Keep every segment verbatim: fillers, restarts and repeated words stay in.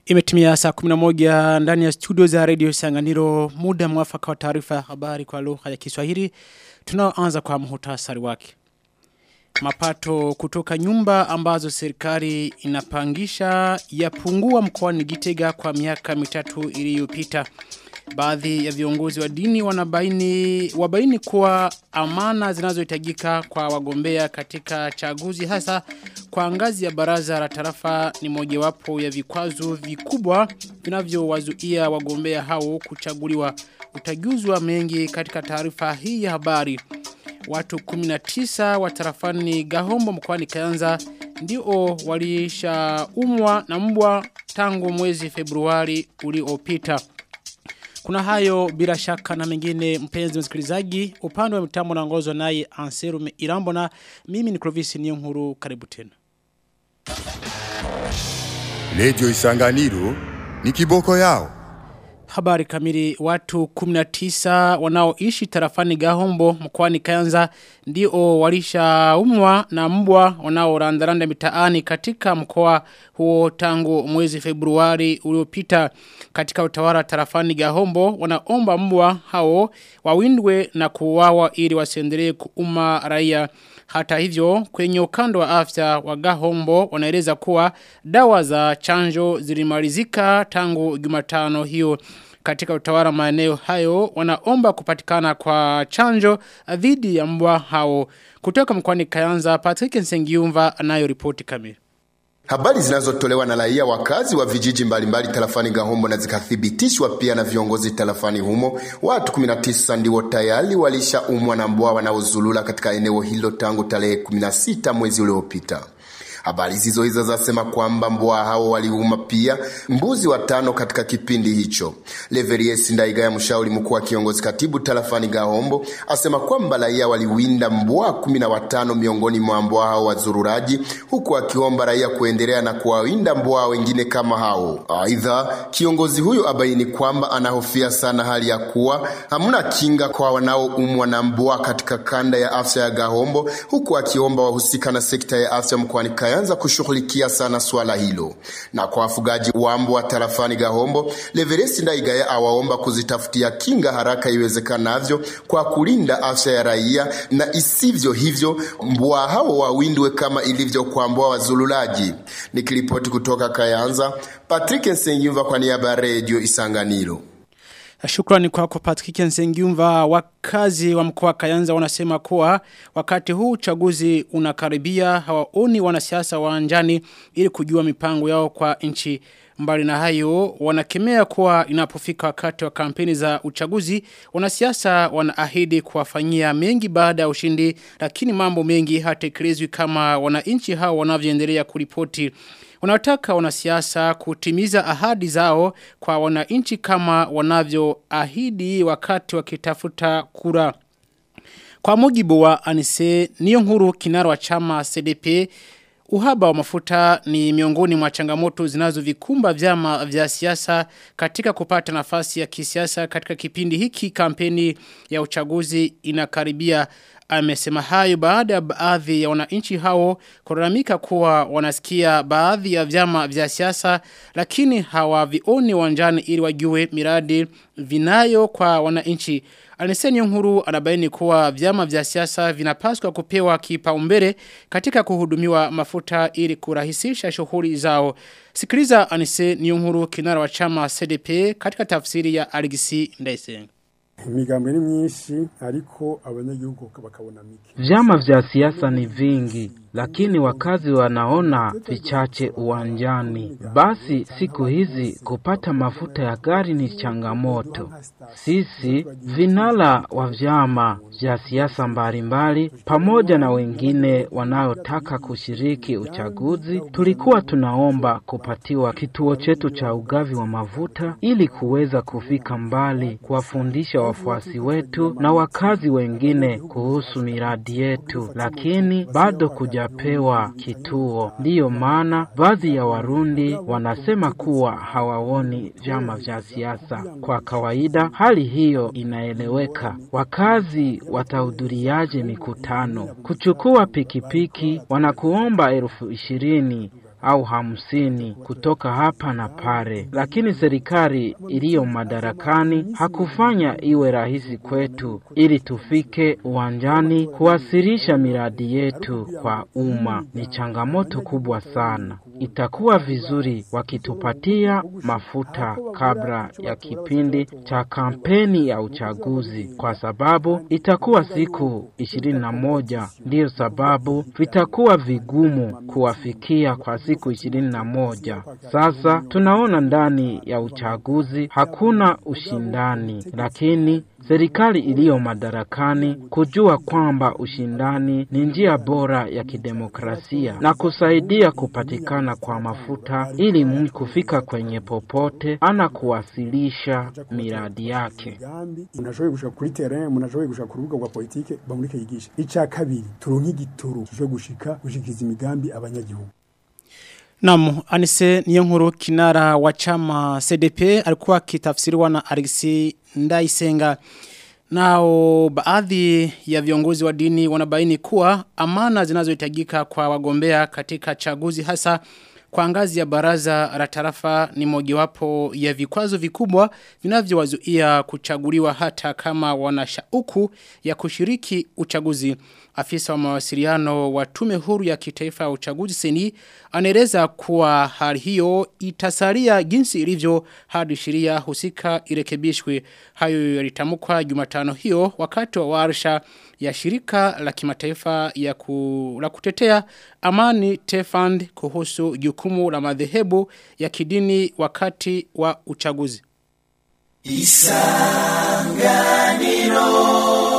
Imetimia saa kumi na moja ndani ya studio za Radio Isanganiro, muda mwafaka wa taarifa ya habari kwa lugha ya Kiswahili. Tunaanza kwa muhtasari wake. Mapato kutoka nyumba ambazo serikali inapangisha yapungua mkoani Gitega kwa miaka mitatu iliyopita. Baadhi ya viongozi wa dini wanabaini wabaini kuwa amana zinazohitajika kwa wagombea katika chaguzi hasa kwa ngazi ya baraza la tarafa ni mojawapo ya vikwazo vikubwa vinavyowazuia wagombea hao kuchaguliwa. Utajuzwa mengi katika taarifa hii ya habari. Watu kumi na tisa wa tarafani Gahombo mkoani Kayanza ndio walishaumwa na mbwa tangu mwezi Februari uliopita. Kuna hayo bila shaka na mengine mpenzi msikilizaji, upande wa mitambo naongozwa naye Anserume Irambo na mimi ni Clovis Niyonkuru, karibu tena. Radio Isanganiro ni kiboko yao. Habari kamili. Watu kumi na tisa wanaoishi tarafani Gahombo mkoani Kayanza ndio walishaumwa na mbwa wanaorandaranda mitaani katika mkoa huo tangu mwezi Februari uliopita. Katika utawala tarafani Gahombo wanaomba mbwa hao wawindwe na kuuawa ili wasiendelee kuuma raia. Hata hivyo kwenye ukanda wa afya wa Gahombo wanaeleza kuwa dawa za chanjo zilimalizika tangu Jumatano hiyo. Katika utawala maeneo hayo wanaomba kupatikana kwa chanjo dhidi ya mbwa hao. Kutoka mkoani Kayanza, Patrick Nsengiumva anayo ripoti kamili. Habari zinazotolewa na raia wakazi wa vijiji mbalimbali tarafani Gahombo na zikathibitishwa pia na viongozi tarafani humo. Watu kumi na tisa ndio tayari walishaumwa na mbwa wanaozulula katika eneo hilo tangu tarehe kumi na sita mwezi uliopita. Habari hizo hizo zasema kwamba mbwa hao waliuma pia mbuzi watano katika kipindi hicho. Leveries Ndaigaya, mshauri mkuu wa kiongozi katibu tarafani Gahombo, asema kwamba raia waliwinda mbwa kumi na watano miongoni mwa mbwa hao wazururaji, huku akiomba raia kuendelea na kuwawinda mbwa wengine kama hao. Aidha, kiongozi huyo abaini kwamba anahofia sana hali ya kuwa hamna kinga kwa wanaoumwa na mbwa katika kanda ya afya ya Gahombo, huku akiomba wahusika na sekta ya afya mkoani Kayanza kushughulikia sana swala hilo. Na kwa wafugaji wa mbwa tarafani Gahombo, Leveresi Ndaigaya awaomba kuzitafutia kinga haraka iwezekanavyo kwa kulinda afya ya raia, na isivyo hivyo mbwa hao wawindwe kama ilivyo kwa mbwa wazululaji. Nikiripoti kutoka Kayanza, Patrick Nsengiumva kwa niaba ya Radio Isanganiro. Shukrani kwako Patrick Nsengiumva. Wakazi wa mkoa Kayanza wanasema kuwa wakati huu uchaguzi unakaribia hawaoni wanasiasa waanjani ili kujua mipango yao kwa nchi. Mbali na hayo wanakemea kuwa inapofika wakati wa kampeni za uchaguzi wanasiasa wanaahidi kuwafanyia mengi baada ya ushindi, lakini mambo mengi hatekelezwi kama wananchi hao wanavyoendelea kuripoti. Wanataka wanasiasa kutimiza ahadi zao kwa wananchi kama wanavyoahidi wakati wakitafuta kura. Kwa mujibu wa Anise Niyonkuru, kinara wa chama C D P, uhaba wa mafuta ni miongoni mwa changamoto zinazovikumba vyama vya siasa katika kupata nafasi ya kisiasa katika kipindi hiki kampeni ya uchaguzi inakaribia. Amesema hayo baada ya baadhi ya wananchi hao kulalamika kuwa wanasikia baadhi ya vyama vya siasa lakini hawavioni uwanjani ili wajue miradi vinayo kwa wananchi. Anise Niyonkuru anabaini kuwa vyama vya siasa vinapaswa kupewa kipaumbele katika kuhudumiwa mafuta ili kurahisisha shughuli zao. Sikiliza Anise Niyonkuru, kinara wa chama C D P, katika tafsiri ya Alexis Ndayisenga. Migambo ni myinshi ariko abanyagihugu bakabona mike. Vyama vya siasa ni vingi lakini wakazi wanaona vichache uwanjani. Basi siku hizi kupata mafuta ya gari ni changamoto. Sisi vinara wa vyama vya siasa mbalimbali pamoja na wengine wanaotaka kushiriki uchaguzi tulikuwa tunaomba kupatiwa kituo chetu cha ugavi wa mafuta ili kuweza kufika mbali kuwafundisha wafuasi wetu na wakazi wengine kuhusu miradi yetu, lakini bado kujapewa kituo. Ndiyo maana baadhi ya Warundi wanasema kuwa hawaoni vyama vya siasa. Kwa kawaida hali hiyo inaeleweka. Wakazi watahudhuriaje mikutano? Kuchukua pikipiki wanakuomba elfu ishirini au hamsini kutoka hapa na pale. Lakini serikali iliyo madarakani hakufanya iwe rahisi kwetu ili tufike uwanjani kuwasilisha miradi yetu kwa umma. Ni changamoto kubwa sana. Itakuwa vizuri wakitupatia mafuta kabla ya kipindi cha kampeni ya uchaguzi, kwa sababu itakuwa siku ishirini na moja. Ndiyo sababu vitakuwa vigumu kuwafikia kwa siku ishirini na moja. Sasa tunaona ndani ya uchaguzi hakuna ushindani, lakini serikali iliyo madarakani kujua kwamba ushindani ni njia bora ya kidemokrasia na kusaidia kupatikana kwa mafuta ili mtu kufika kwenye popote ana kuwasilisha miradi yake. Munashoboye gushaka kuri terrain, munashoboye gushaka ku rubuga rwa politike bamurike yigisha. Ica kabiri turonke igituru cyo gushika gushikiza imigambi abanyagihugu. Naam, Anise Niyonkuru kinara wa chama C D P alikuwa kitafsiriwa na Alexis Ndaisenga. Nao baadhi ya viongozi wa dini wanabaini kuwa amana zinazohitajika kwa wagombea katika chaguzi hasa kwa ngazi ya baraza la tarafa ni mojawapo ya vikwazo vikubwa vinavyowazuia kuchaguliwa hata kama wana shauku ya kushiriki uchaguzi. Afisa wa mawasiliano wa tume huru ya kitaifa ya uchaguzi seni anaeleza kuwa hali hiyo itasalia jinsi ilivyo hadi sheria husika irekebishwe. Hayo yalitamkwa Jumatano hiyo wakati wa warsha ya shirika la kimataifa ya ku, la kutetea amani Tefand kuhusu jukumu la madhehebu ya kidini wakati wa uchaguzi. Isanganiro.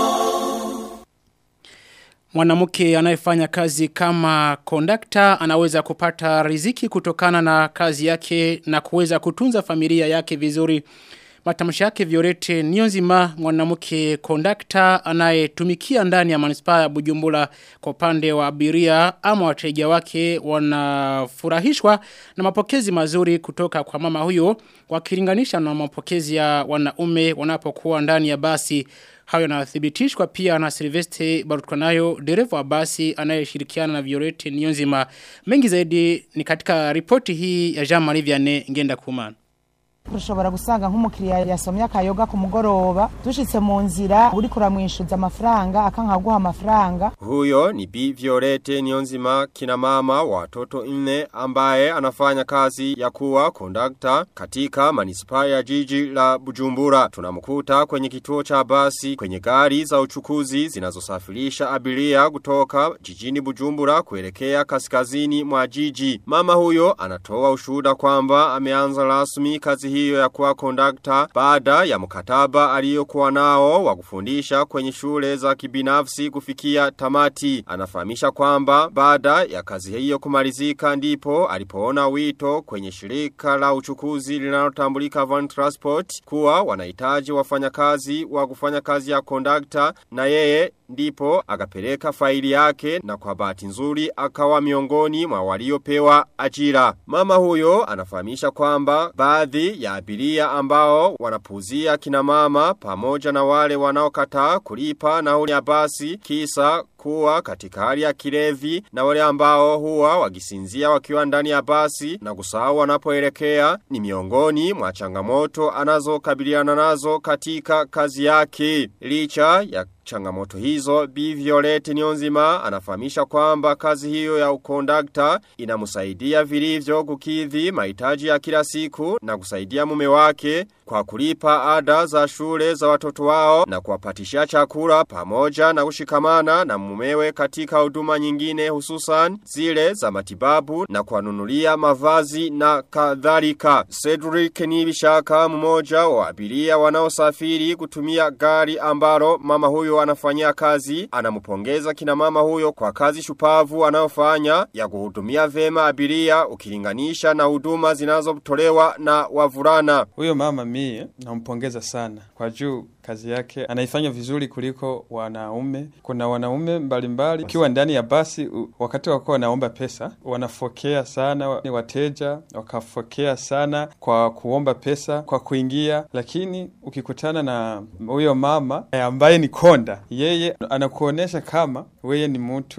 Mwanamke anayefanya kazi kama kondakta anaweza kupata riziki kutokana na kazi yake na kuweza kutunza familia yake vizuri. Matamshi yake Violete Niyonzima, mwanamke kondakta anayetumikia ndani ya manispaa ya Bujumbura kwa upande wa abiria ama wateja wake wanafurahishwa na mapokezi mazuri kutoka kwa mama huyo wakilinganisha na mapokezi ya wanaume wanapokuwa ndani ya basi. Hayo yanathibitishwa pia na Silvestre Barutkanayo, dereva wa basi anayeshirikiana na Violete Niyonzima. Mengi zaidi ni katika ripoti hii ya Jean-Marie Vianney Ngenda Kumana. Ushobora gusanga nk'umukiriya yasomye akayoga ku mugoroba dushitse mu nzira uri kuramwishuza amafaranga akankaguha amafaranga. Huyo ni Bi Violete Niyonzima, kina mama wa watoto nne ambaye anafanya kazi ya kuwa kondakta katika manispaa ya jiji la Bujumbura. Tunamkuta kwenye kituo cha basi kwenye gari za uchukuzi zinazosafirisha abiria kutoka jijini Bujumbura kuelekea kaskazini mwa jiji. Mama huyo anatoa ushuhuda kwamba ameanza rasmi kazi hiyo ya kuwa kondakta baada ya mkataba aliyokuwa nao wa kufundisha kwenye shule za kibinafsi kufikia tamati. Anafahamisha kwamba baada ya kazi hiyo kumalizika ndipo alipoona wito kwenye shirika la uchukuzi linalotambulika Van Transport kuwa wanahitaji wafanyakazi wa kufanya kazi ya kondakta, na yeye ndipo akapeleka faili yake na kwa bahati nzuri akawa miongoni mwa waliopewa ajira. Mama huyo anafahamisha kwamba baadhi ya abiria ambao wanapuzia kina mama pamoja na wale wanaokataa kulipa nauli ya basi kisa kuwa katika hali ya kilevi, na wale ambao huwa wakisinzia wakiwa ndani ya basi na kusahau wanapoelekea ni miongoni mwa changamoto anazokabiliana nazo katika kazi yake. Licha ya changamoto hizo, Bi Violete Niyonzima anafahamisha kwamba kazi hiyo ya ukondakta inamsaidia vilivyo kukidhi mahitaji ya kila siku na kusaidia mume wake kwa kulipa ada za shule za watoto wao na kuwapatisha chakula pamoja na kushikamana na mumewe katika huduma nyingine hususan zile za matibabu na kuwanunulia mavazi na kadhalika. Cedric Nibishaka, mmoja wa abiria wanaosafiri kutumia gari ambalo mama huyo anafanyia kazi, anampongeza kina mama huyo kwa kazi shupavu anayofanya ya kuhudumia vema abiria ukilinganisha na huduma zinazotolewa na wavulana. Huyo mama mie nampongeza sana kwa juu kazi yake anaifanya vizuri kuliko wanaume. Kuna wanaume mbalimbali ukiwa ndani ya basi wakati wako wanaomba pesa wanafokea sana, ni wateja wakafokea sana kwa kuomba pesa kwa kuingia, lakini ukikutana na huyo mama ambaye ni konda, yeye anakuonesha kama wewe ni mtu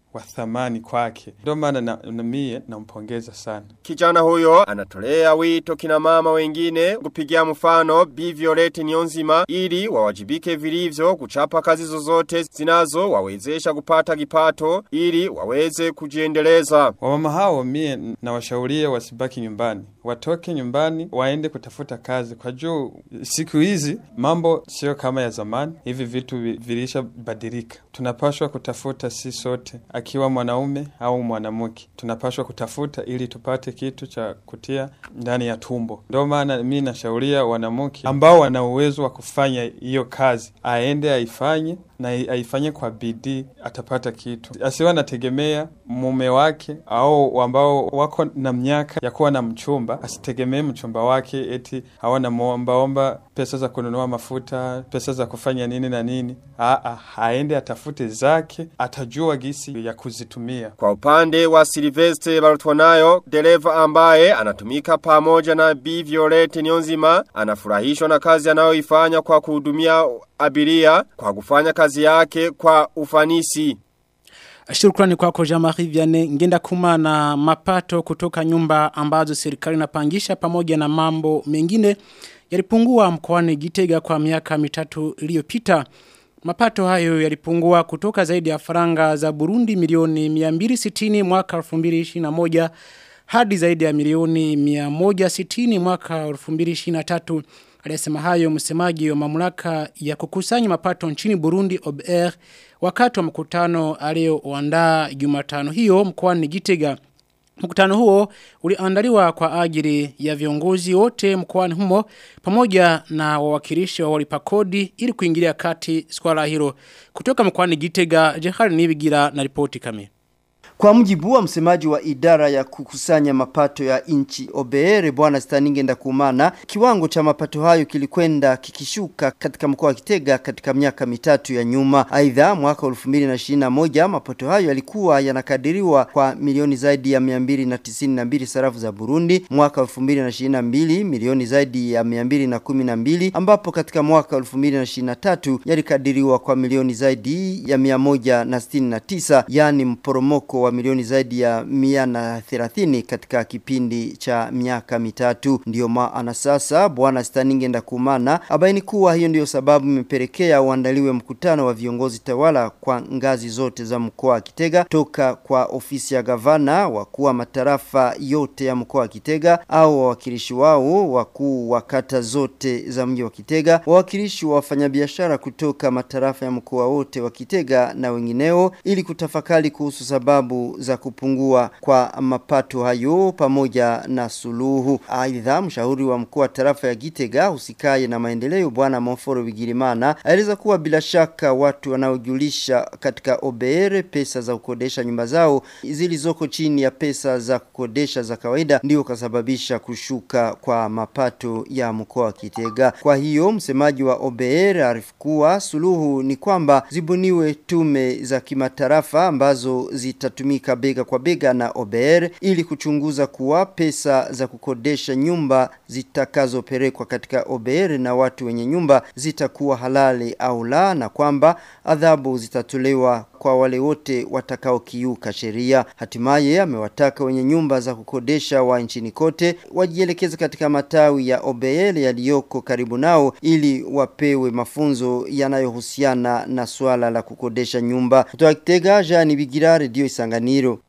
wa thamani kwake. Ndio maana na, na mie nampongeza sana. Kijana huyo anatolea wito kina mama wengine kupigia mfano Bi Violette Niyonzima ili wawajibike vilivyo kuchapa kazi zozote zinazo wawezesha kupata kipato ili waweze kujiendeleza. Wamama hao mie na washauria wasibaki nyumbani. Watoke nyumbani waende kutafuta kazi kwa juu siku hizi mambo sio kama ya zamani. Hivi vitu vilisha badilika. Tunapaswa kutafuta si sote, akiwa mwanaume au mwanamke. Tunapaswa kutafuta ili tupate kitu cha kutia ndani ya tumbo. Ndio maana mimi nashauria wanawake ambao wana uwezo wa kufanya hiyo kazi, aende aifanye na aifanye kwa bidii, atapata kitu. Asiwe anategemea mume wake au ambao wako na miaka ya kuwa na mchumba, asitegemee mchumba wake eti hawana muomba omba pesa za kununua mafuta, pesa za kufanya nini na nini. Aa, aende atafute zake, atajua gisi ya kuzitumia. Kwa upande wa Silvestre Barutwanayo, dereva ambaye anatumika pamoja na Bi Violette Niyonzima, anafurahishwa na kazi anayoifanya kwa kuhudumia abiria kwa kufanya kazi yake kwa ufanisi. Shukrani kwako Jean-Marie Vianney. Ngenda kuma na mapato kutoka nyumba ambazo serikali inapangisha pamoja na mambo mengine yalipungua mkoani Gitega kwa miaka mitatu iliyopita. Mapato hayo yalipungua kutoka zaidi ya faranga za Burundi milioni mia mbili sitini mwaka elfu mbili ishirini na moja hadi zaidi ya milioni mia moja sitini mwaka elfu mbili ishirini na tatu. Alisema hayo msemaji wa mamlaka ya kukusanya mapato nchini Burundi O B R wakati wa mkutano alioandaa Jumatano hiyo mkoani Gitega. Mkutano huo uliandaliwa kwa ajili ya viongozi wote mkoani humo pamoja na wawakilishi wa walipa kodi ili kuingilia kati swala hilo. Kutoka mkoani Gitega, Jehari Nibigira na ripoti kamili. Kwa mujibu wa msemaji wa idara ya kukusanya mapato ya inchi O B R Bwana Staninge Ndakumana, kiwango cha mapato hayo kilikwenda kikishuka katika mkoa wa Gitega katika miaka mitatu ya nyuma. Aidha mwaka elfu mbili ishirini na moja mapato hayo yalikuwa yanakadiriwa kwa milioni zaidi ya mia mbili tisini na mbili sarafu za Burundi, mwaka elfu mbili ishirini na mbili milioni zaidi ya mia mbili kumi na mbili, ambapo katika mwaka elfu mbili ishirini na tatu yalikadiriwa kwa milioni zaidi ya mia moja sitini na tisa, yani mporomoko wa milioni zaidi ya mia na thelathini katika kipindi cha miaka mitatu. Ndiyo maana sasa Bwana Staninge Ndakumana abaini kuwa hiyo ndiyo sababu imepelekea uandaliwe mkutano wa viongozi tawala kwa ngazi zote za mkoa wa Gitega, toka kwa ofisi ya gavana, wakuu wa matarafa yote ya mkoa wa Gitega au wawakilishi wao, wakuu wa kata zote za mji wa Gitega, wawakilishi wa wafanyabiashara kutoka matarafa ya mkoa wote wa Gitega na wengineo, ili kutafakari kuhusu sababu za kupungua kwa mapato hayo pamoja na suluhu. Aidha mshauri wa mkuu wa tarafa ya Gitega husikaye na maendeleo Bwana Moforo Bigirimana aeleza kuwa bila shaka watu wanaojulisha katika O B R pesa za kukodesha nyumba zao zilizoko chini ya pesa za kukodesha za kawaida ndio kasababisha kushuka kwa mapato ya mkoa wa Gitega. Kwa hiyo msemaji wa O B R arifu kuwa suluhu ni kwamba zibuniwe tume za kimatarafa ambazo zitatumika bega kwa bega na O B R ili kuchunguza kuwa pesa za kukodesha nyumba zitakazopelekwa katika O B R na watu wenye nyumba zitakuwa halali au la, na kwamba adhabu zitatolewa kwa wale wote watakao kiuka sheria. Hatimaye amewataka wenye nyumba za kukodesha wa nchini kote wajielekeze katika matawi ya O B R yaliyoko karibu nao ili wapewe mafunzo yanayohusiana na swala la kukodesha nyumba. Kutoka Gitega, Jean Bigira, Radio Isanganiro.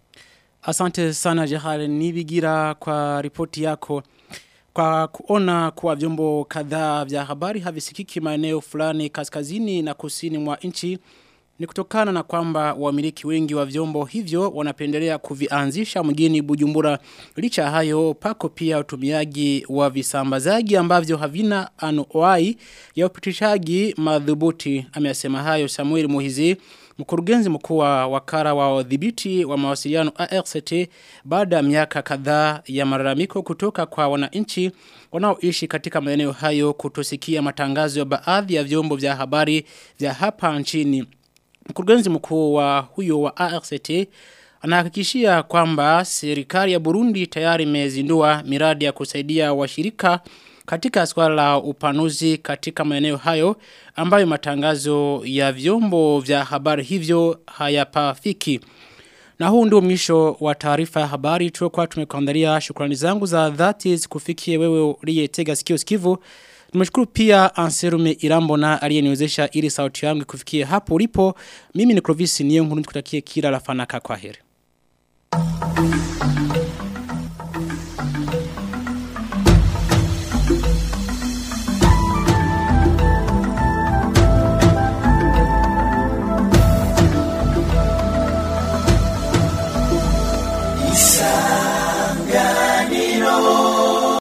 Asante sana Jehari Nibigira kwa ripoti yako. Kwa kuona kuwa vyombo kadhaa vya habari havisikiki maeneo fulani kaskazini na kusini mwa nchi, ni kutokana na kwamba wamiliki wengi wa vyombo hivyo wanapendelea kuvianzisha mjini Bujumbura. Licha hayo, pako pia utumiaji wa visambazaji ambavyo havina anuai ya upitishaji madhubuti. Amesema hayo Samuel Muhizi, mkurugenzi mkuu wa wakala wa udhibiti wa mawasiliano A R C T, baada ya miaka kadhaa ya malalamiko kutoka kwa wananchi wanaoishi katika maeneo hayo kutosikia matangazo ya baadhi ya vyombo vya habari vya hapa nchini. Mkurugenzi mkuu wa huyo wa A R C T anahakikishia kwamba serikali ya Burundi tayari imezindua miradi ya kusaidia washirika katika swala la upanuzi katika maeneo hayo ambayo matangazo ya vyombo vya habari hivyo hayapafiki. Na huu ndio mwisho wa taarifa ya habari tuliokuwa tumekuandalia. Shukrani zangu za dhati zikufikie wewe uliyetega sikio sikivu. Nimeshukuru pia Anserume Irambona aliyeniwezesha ili sauti yangu kufikia hapo ulipo. Mimi ni Clovis Niyo nkuru nikutakie kila la fanaka. Kwaheri.